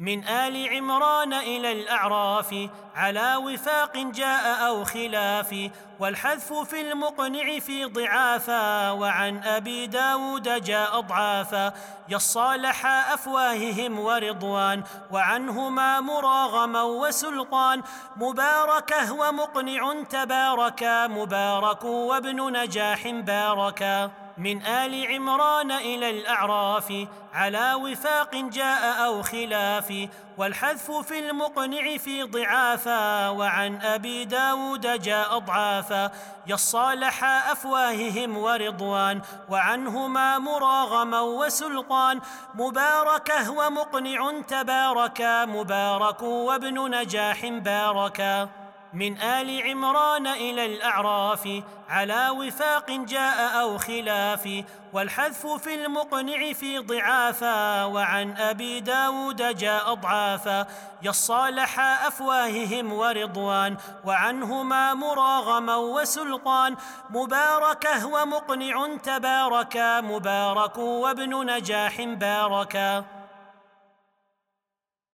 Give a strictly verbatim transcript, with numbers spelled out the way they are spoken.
من آل عمران إلى الأعراف على وفاق جاء أو خلاف، والحذف في المقنع في ضعافا، وعن أبي داود جاء أضعافا. يصالح أفواههم ورضوان، وعنهما مراغما وسلطان. مباركه ومقنع تباركا، مبارك وابن نجاح باركا. من آل عمران إلى الأعراف على وفاق جاء أو خلاف، والحذف في المقنع في ضعافا، وعن أبي داود جاء أضعافا. يصالح أفواههم ورضوان، وعنهما مراغما وسلطان. مباركه ومقنع تباركا، مبارك وابن نجاح باركا. من آل عمران إلى الأعراف على وفاق جاء أو خلاف، والحذف في المقنع في ضعافا، وعن أبي داود جاء أضعافا. يصالح أفواههم ورضوان، وعنهما مراغما وسلطان. مباركه ومقنع تباركا، مبارك وابن نجاح باركا.